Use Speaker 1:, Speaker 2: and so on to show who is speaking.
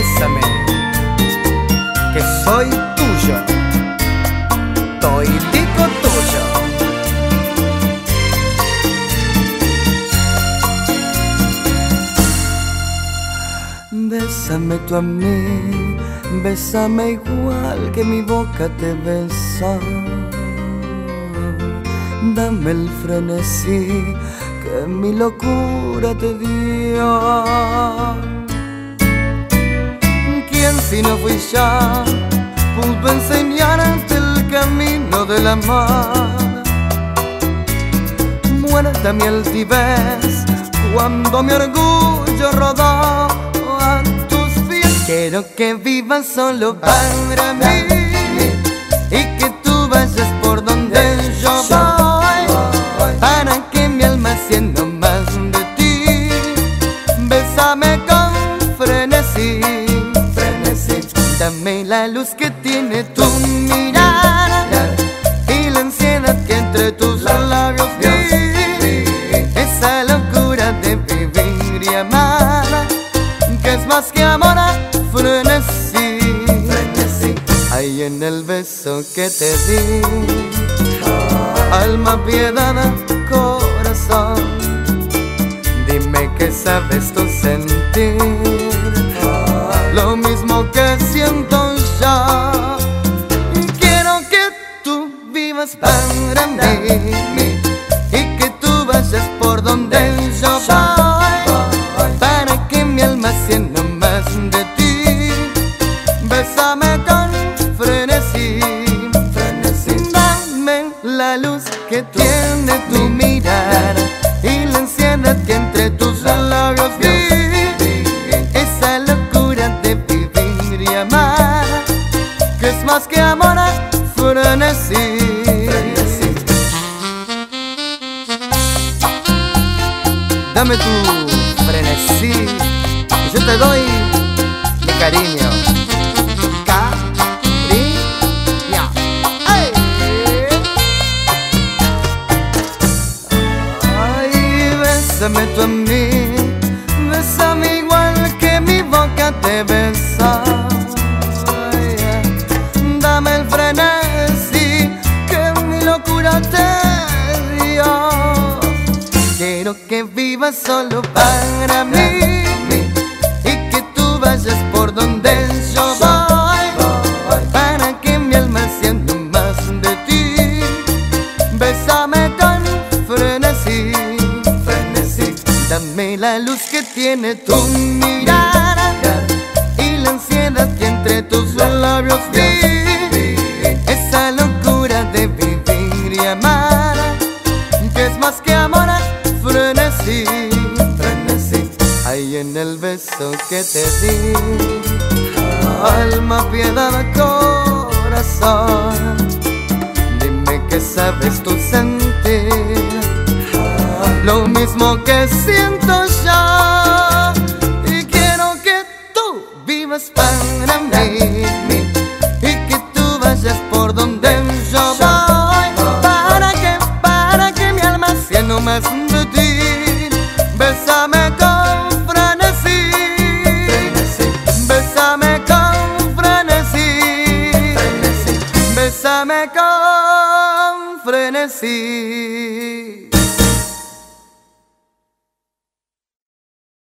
Speaker 1: bésame, que soy tuyo, toditico tuyo. Bésame tú a mí, bésame igual que mi boca te besa. Dame el frenesí que mi locura te dio. ¿Quién si no fui yo pudo enseñarte el camino del amor? Muerta mi altivez cuando mi orgullo rodó a tus pies. Quiero que vivas solo para mí y que tú vayas por donde yo voy, para que mi alma sienta más de ti. Bésame con frenesí, dame la luz que tiene tu mirada y la ansiedad que entre tus labios vi. Esa locura de vivir y amar, que es más que amor a frenesí. Hay en el beso que te di, alma, piedad, corazón. Dime que sabes tú sentir lo mismo que siento yo. Y quiero que tú vivas para mí y que tú vayas por donde yo voy, para que mi alma sienta más de ti. Bésame con frenesí, dame la luz que tiene tu mirar y la ansiedad que entre tus labios vi. Esa locura de vivir y amar, que es más que amor a frenesí. Dame tu frenesí y yo te doy mi cariño. Bésame tú a mí, bésame igual que mi boca te besa. Dame el frenesí que mi locura te dio. Quiero que vivas solo para mí y que tú vayas por donde yo voy, para que mi alma sienta más de ti. Bésame con frenesí, dame la luz que tiene tu mirada y la ansiedad que entre tus labios vi. Esa locura de vivir y amar, que es más que amor a frenesí. Hay en el beso que te di, alma, piedad, corazón. Dime que sabes tú sentir lo mismo que siento yo. Y quiero que tú vivas para mí y que tú vayas por donde yo voy, para que mi alma sienta más de ti. Bésame con frenesí, bésame con frenesí, bésame con frenesí.